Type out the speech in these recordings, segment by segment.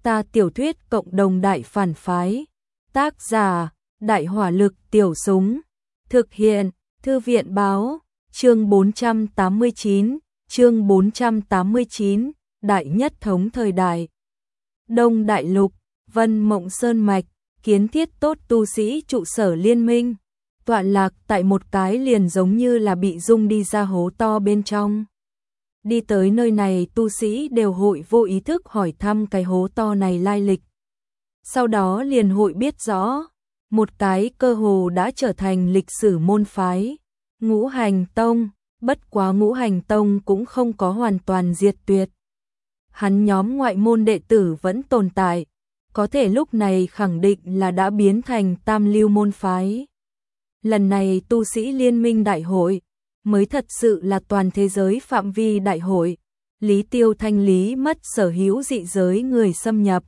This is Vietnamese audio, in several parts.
Ta tiểu thuyết cộng đồng đại phản phái. Tác giả: Đại hỏa lực tiểu súng. Thực hiện: Thư viện báo. Chương 489, chương 489, Đại nhất thống thời đại. Đông Đại Lục, Vân Mộng Sơn Mạch, kiến thiết tốt tu sĩ trụ sở liên minh, tọa lạc tại một cái liền giống như là bị rung đi ra hố to bên trong. Đi tới nơi này tu sĩ đều hội vô ý thức hỏi thăm cái hố to này lai lịch. Sau đó liền hội biết rõ, một cái cơ hồ đã trở thành lịch sử môn phái, Ngũ Hành Tông, bất quá Ngũ Hành Tông cũng không có hoàn toàn diệt tuyệt. Hắn nhóm ngoại môn đệ tử vẫn tồn tại, có thể lúc này khẳng định là đã biến thành tam lưu môn phái. Lần này tu sĩ liên minh đại hội, mới thật sự là toàn thế giới phạm vi đại hội, Lý Tiêu thanh lý mất sở hữu dị giới người xâm nhập.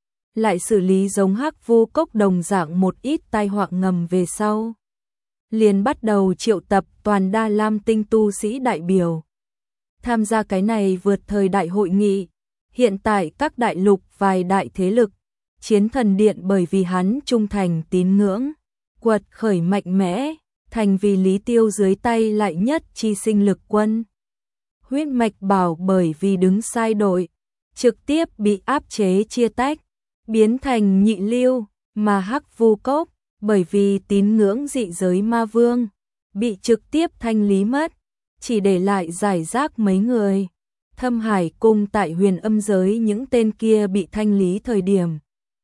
Lại xử lý giống Hắc Vu Cốc đồng dạng một ít tai họa ngầm về sau. Liền bắt đầu triệu tập toàn Đa Lam tinh tu sĩ đại biểu. Tham gia cái này vượt thời đại hội nghị, hiện tại các đại lục vài đại thế lực, Chiến Thần Điện bởi vì hắn trung thành tín ngưỡng, quật khởi mạnh mẽ, thành vì Lý Tiêu dưới tay lại nhất chi sinh lực quân. Huyết Mạch Bảo bởi vì đứng sai đội, trực tiếp bị áp chế chia tách, biến thành nhị lưu, mà Hắc Vu Cốc bởi vì tín ngưỡng dị giới ma vương, bị trực tiếp thanh lý mất, chỉ để lại giải rác mấy người. Thâm Hải Cung tại Huyền Âm giới những tên kia bị thanh lý thời điểm,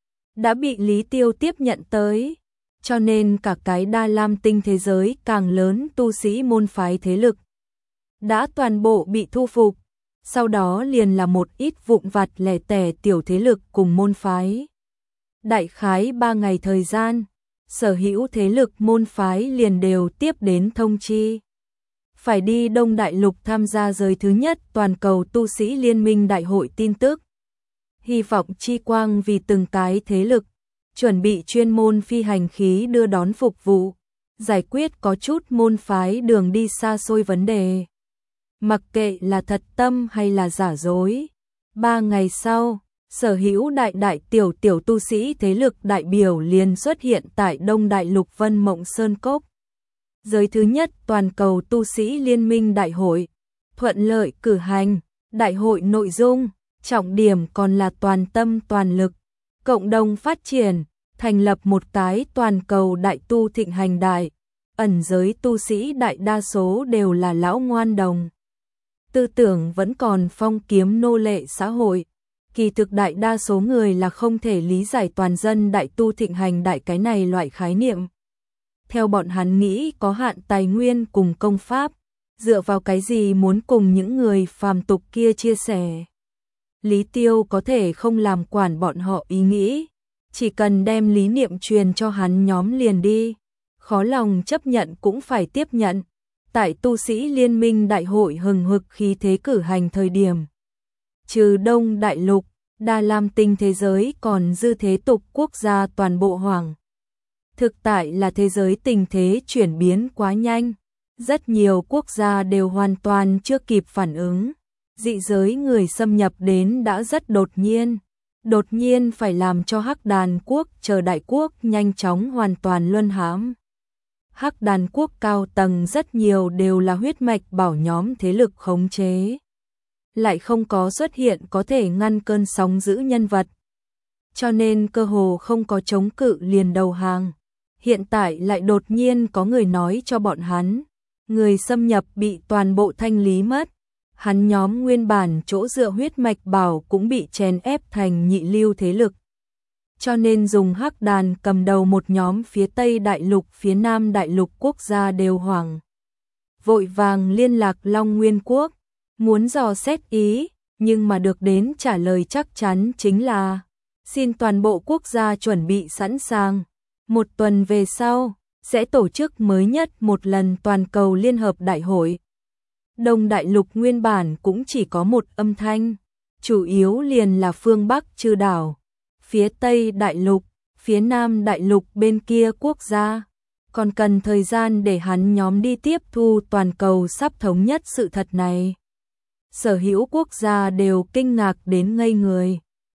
đã bị Lý Tiêu tiếp nhận tới, cho nên cả cái Đa Lam tinh thế giới càng lớn tu sĩ môn phái thế lực đã toàn bộ bị thu phục, sau đó liền là một ít vụn vặt lẻ tẻ tiểu thế lực cùng môn phái. Đại khái 3 ngày thời gian, sở hữu thế lực môn phái liền đều tiếp đến thông chi. Phải đi Đông Đại Lục tham gia giới thứ nhất toàn cầu tu sĩ liên minh đại hội tin tức. Hy vọng chi quang vì từng cái thế lực, chuẩn bị chuyên môn phi hành khí đưa đón phục vụ, giải quyết có chút môn phái đường đi xa xôi vấn đề. Mặc kệ là thật tâm hay là giả dối. 3 ngày sau, sở hữu đại tiểu tu sĩ thế lực đại biểu liền xuất hiện tại Đông Đại Lục Vân Mộng Sơn Cốc. Giới thứ nhất toàn cầu tu sĩ liên minh đại hội, thuận lợi cử hành. Đại hội nội dung, trọng điểm còn là toàn tâm toàn lực, cộng đồng phát triển, thành lập một cái toàn cầu đại tu thịnh hành đại. Ẩn giới tu sĩ đại đa số đều là lão ngoan đồng. Tư tưởng vẫn còn phong kiếm nô lệ xã hội. Kỳ thực đại đa số người là không thể lý giải toàn dân đại tu thịnh hành đại cái này loại khái niệm. Theo bọn hắn nghĩ có hạn tài nguyên cùng công pháp, dựa vào cái gì muốn cùng những người phàm tục kia chia sẻ. Lý Tiêu có thể không làm quản bọn họ ý nghĩ, chỉ cần đem lý niệm truyền cho hắn nhóm liền đi, khó lòng chấp nhận cũng phải tiếp nhận. Tại tu sĩ liên minh đại hội hừng hực khí thế cử hành thời điểm, trừ Đông Đại Lục, Đa Lam tinh thế giới còn dư thế tục quốc gia toàn bộ hoảng. Thực tại là thế giới tình thế chuyển biến quá nhanh, rất nhiều quốc gia đều hoàn toàn chưa kịp phản ứng. Dị giới người xâm nhập đến đã rất đột nhiên phải làm cho Hắc Đàn quốc chờ đại quốc nhanh chóng hoàn toàn luân hãm. Hắc Đàn quốc cao tầng rất nhiều đều là huyết mạch bảo nhóm thế lực khống chế, lại không có xuất hiện có thể ngăn cơn sóng dữ nhân vật, cho nên cơ hồ không có chống cự liền đầu hàng. Hiện tại lại đột nhiên có người nói cho bọn hắn, người xâm nhập bị toàn bộ thanh lý mất, hắn nhóm nguyên bản chỗ dựa huyết mạch bảo cũng bị chèn ép thành nhị lưu thế lực. Cho nên dùng Hắc Đàn cầm đầu một nhóm phía Tây Đại Lục, phía Nam Đại Lục quốc gia đều hoảng. Vội vàng liên lạc Long Nguyên Quốc, muốn dò xét ý, nhưng mà được đến trả lời chắc chắn chính là xin toàn bộ quốc gia chuẩn bị sẵn sàng. 1 tuần về sau, sẽ tổ chức mới nhất một lần toàn cầu liên hợp đại hội. Đông Đại Lục nguyên bản cũng chỉ có một âm thanh, chủ yếu liền là phương Bắc chư đảo, phía Tây Đại Lục, phía Nam Đại Lục bên kia quốc gia. Còn cần thời gian để hắn nhóm đi tiếp thu toàn cầu sắp thống nhất sự thật này. Sở hữu quốc gia đều kinh ngạc đến ngây người.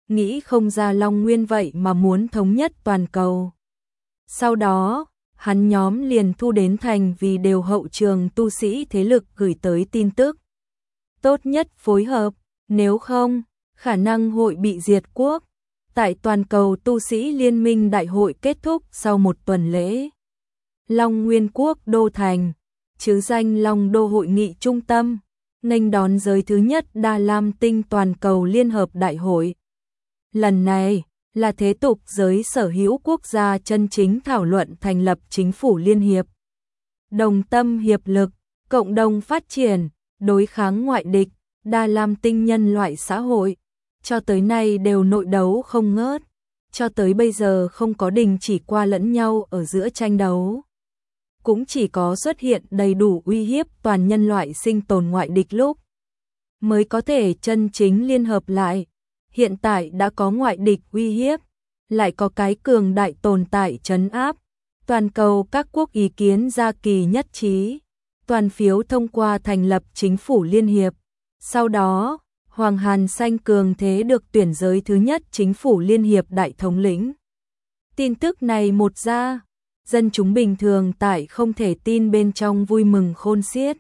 nghĩ không ra Long Nguyên vậy mà muốn thống nhất toàn cầu. Sau đó, hắn nhóm liền thu đến thành vì đều hậu trường tu sĩ thế lực gửi tới tin tức. Tốt nhất phối hợp, nếu không, khả năng hội bị diệt quốc. Tại toàn cầu tu sĩ liên minh đại hội kết thúc sau một tuần lễ. Long Nguyên quốc đô thành, chứ danh Long Đô hội nghị trung tâm, nghênh đón giới thứ nhất Đa Lam Tinh toàn cầu liên hợp đại hội. Lần này là thế tục giới sở hữu quốc gia chân chính thảo luận thành lập chính phủ liên hiệp. Đồng tâm hiệp lực, cộng đồng phát triển, đối kháng ngoại địch, Đa Lam Tinh nhân loại xã hội. Cho tới nay đều nội đấu không ngớt, cho tới bây giờ không có đình chỉ qua lẫn nhau ở giữa tranh đấu. Cũng chỉ có xuất hiện đầy đủ uy hiếp toàn nhân loại sinh tồn ngoại địch lúc mới có thể chân chính liên hợp lại. Hiện tại đã có ngoại địch uy hiếp, lại có cái cường đại tồn tại trấn áp. Toàn cầu các quốc ý kiến ra kỳ nhất trí, toàn phiếu thông qua thành lập chính phủ liên hiệp. Sau đó, Hoàng Hàn Xanh cường thế được tuyển giới thứ nhất chính phủ liên hiệp đại thống lĩnh. Tin tức này một ra, dân chúng bình thường tại không thể tin bên trong vui mừng khôn xiết.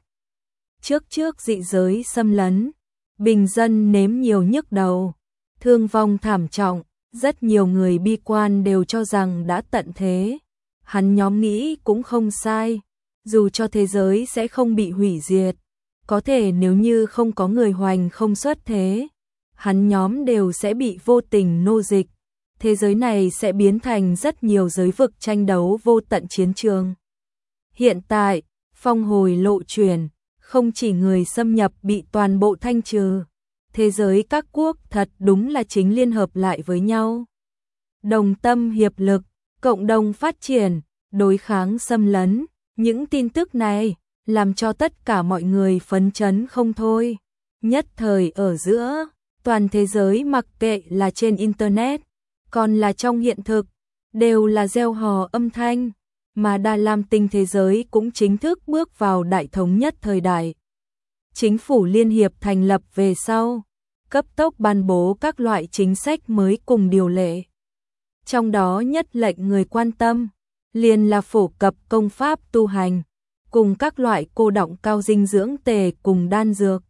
Trước dị giới xâm lấn, bình dân nếm nhiều nhức đầu, thương vong thảm trọng, rất nhiều người bi quan đều cho rằng đã tận thế. Hắn nhóm nghĩ cũng không sai, dù cho thế giới sẽ không bị hủy diệt, có thể nếu như không có người hoành không xuất thế, hắn nhóm đều sẽ bị vô tình nô dịch. Thế giới này sẽ biến thành rất nhiều giới vực tranh đấu vô tận chiến trường. Hiện tại, phong hồi lộ chuyển, không chỉ người xâm nhập bị toàn bộ thanh trừ, thế giới các quốc thật đúng là chính liên hợp lại với nhau. Đồng tâm hiệp lực, cộng đồng phát triển, đối kháng xâm lấn, những tin tức này làm cho tất cả mọi người phấn chấn không thôi. Nhất thời ở giữa, toàn thế giới mặc kệ là trên Internet, còn là trong hiện thực, đều là reo hò âm thanh, mà Đa Lam Tinh thế giới cũng chính thức bước vào đại thống nhất thời đại. Chính phủ liên hiệp thành lập về sau, cấp tốc ban bố các loại chính sách mới cùng điều lệ. Trong đó nhất lệnh người quan tâm, liền là phổ cập công pháp tu hành, cùng các loại cô đọng cao dinh dưỡng tề cùng đan dược.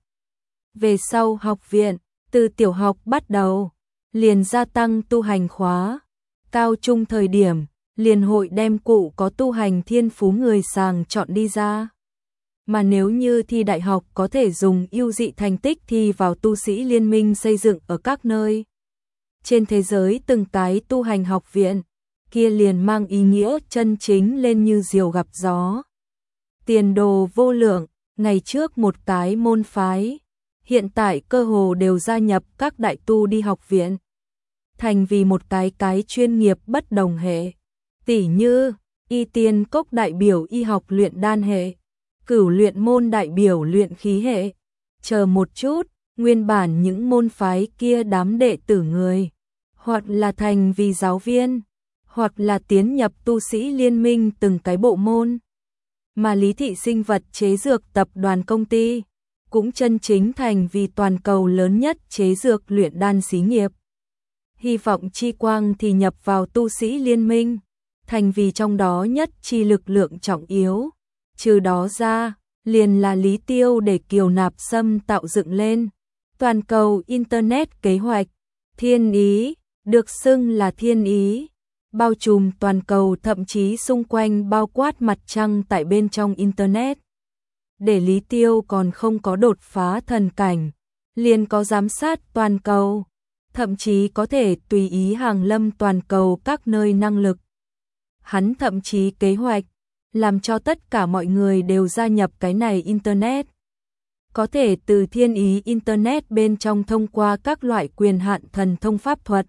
Về sau học viện, từ tiểu học bắt đầu, liền gia tăng tu hành khóa. Cao trung thời điểm, liền hội đem cụ có tu hành thiên phú người sàng chọn đi ra. Mà nếu như thi đại học có thể dùng ưu dị thành tích thi vào tu sĩ liên minh xây dựng ở các nơi. Trên thế giới từng cái tu hành học viện, kia liền mang ý nghĩa chân chính lên như diều gặp gió. Tiền đồ vô lượng, ngày trước một cái môn phái, hiện tại cơ hồ đều gia nhập các đại tu đi học viện. Thành vì một cái chuyên nghiệp bất đồng hệ. Tỉ như, y tiên cốc đại biểu y học luyện đan hệ, cửu luyện môn đại biểu luyện khí hệ. Chờ một chút, nguyên bản những môn phái kia đám đệ tử người, hoặc là thành vì giáo viên, hoặc là tiến nhập tu sĩ liên minh từng cái bộ môn. Mà Lý Thị sinh vật chế dược tập đoàn công ty, cũng chân chính thành vì toàn cầu lớn nhất chế dược luyện đan xí nghiệp. Hy vọng chi quang thì nhập vào tu sĩ liên minh, thành vì trong đó nhất chi lực lượng trọng yếu. Trừ đó ra, liền là Lý Tiêu để Kiều Nạp Sâm tạo dựng lên. Toàn cầu Internet kế hoạch, thiên ý, được xưng là thiên ý, bao trùm toàn cầu thậm chí xung quanh bao quát mặt trăng tại bên trong Internet. Để Lý Tiêu còn không có đột phá thần cảnh, liền có giám sát toàn cầu, thậm chí có thể tùy ý hàng lâm toàn cầu các nơi năng lực. Hắn thậm chí kế hoạch, làm cho tất cả mọi người đều gia nhập cái này Internet. Có thể từ thiên ý Internet bên trong thông qua các loại quyền hạn thần thông pháp thuật.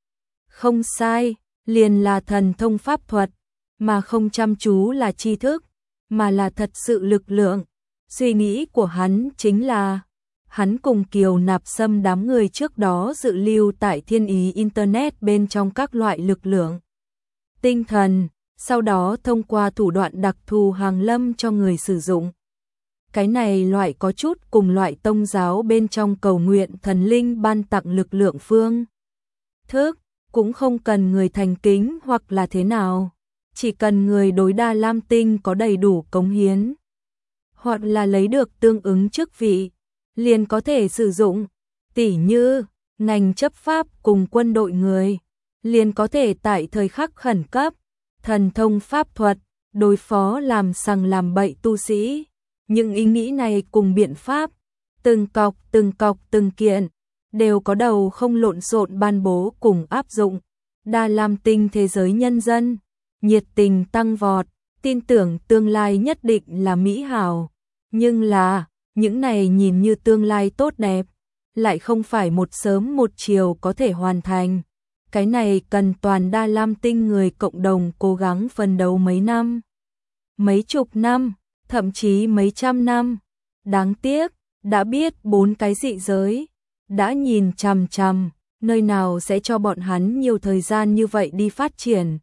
Không sai, liền là thần thông pháp thuật, mà không chăm chú là tri thức, mà là thật sự lực lượng. Suy nghĩ của hắn chính là, hắn cùng Kiều Nạp Sâm đám người trước đó dự lưu tại thiên ý Internet bên trong các loại lực lượng. Tinh thần, sau đó thông qua thủ đoạn đặc thù hàng lâm cho người sử dụng. Cái này loại có chút cùng loại tông giáo bên trong cầu nguyện thần linh ban tặng lực lượng phương thức, cũng không cần người thành kính hoặc là thế nào. Chỉ cần người đối Đa Lam Tinh có đầy đủ cống hiến, hoặc là lấy được tương ứng chức vị, liền có thể sử dụng. Tỉ như, ngành chấp pháp cùng quân đội người, liền có thể tại thời khắc khẩn cấp, thần thông pháp thuật, đối phó làm sằng làm bậy tu sĩ. Những ý nghĩ này cùng biện pháp, từng cọc từng kiện, đều có đầu không lộn xộn ban bố cùng áp dụng. Đa Lam Tinh thế giới nhân dân, nhiệt tình tăng vọt, tin tưởng tương lai nhất định là mỹ hảo. Nhưng là, những này nhìn như tương lai tốt đẹp, lại không phải một sớm một chiều có thể hoàn thành. Cái này cần toàn Đa Lam Tinh người cộng đồng cố gắng phấn đấu mấy năm, mấy chục năm, thậm chí mấy trăm năm. Đáng tiếc, đã biết 4 cái dị giới, đã nhìn chằm chằm, nơi nào sẽ cho bọn hắn nhiều thời gian như vậy đi phát triển.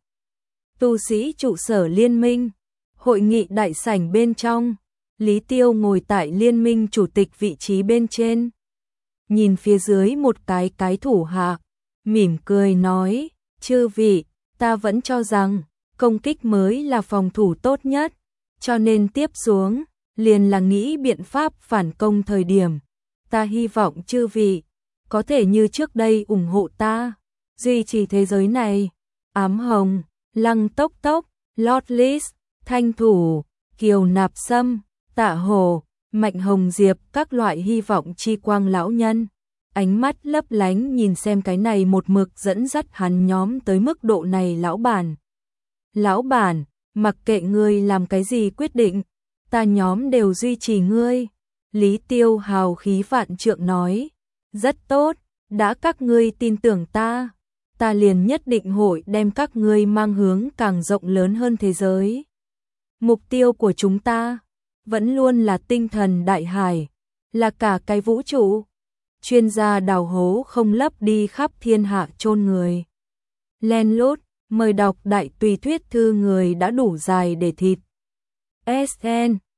Tu sĩ trụ sở liên minh, hội nghị đại sảnh bên trong, Lý Tiêu ngồi tại liên minh chủ tịch vị trí bên trên. Nhìn phía dưới một cái thủ hạ, mỉm cười nói, chư vị, ta vẫn cho rằng, công kích mới là phòng thủ tốt nhất, cho nên tiếp xuống, liền là nghĩ biện pháp phản công thời điểm. Ta hy vọng chư vị, có thể như trước đây ủng hộ ta, duy trì thế giới này. Ám Hồng, Lăng Tốc Tốc, Lord Lys, Thanh Thủ, Kiều Nạp Sâm, Tạ Hồ, Mạnh Hồng Diệp, các loại hy vọng chi quang lão nhân. Ánh mắt lấp lánh nhìn xem cái này một mực dẫn dắt hắn nhóm tới mức độ này lão bản. Lão bản, mặc kệ ngươi làm cái gì quyết định, ta nhóm đều duy trì ngươi. Lý Tiêu hào khí vạn trượng nói, rất tốt, đã các ngươi tin tưởng ta, ta liền nhất định hội đem các ngươi mang hướng càng rộng lớn hơn thế giới. Mục tiêu của chúng ta vẫn luôn là tinh thần đại hải, là cả cái vũ trụ. Chuyên gia đào hố không lấp đi khắp thiên hạ chôn người. Len lút, mời đọc đại tùy thuyết thư người đã đủ dài để thịt. SN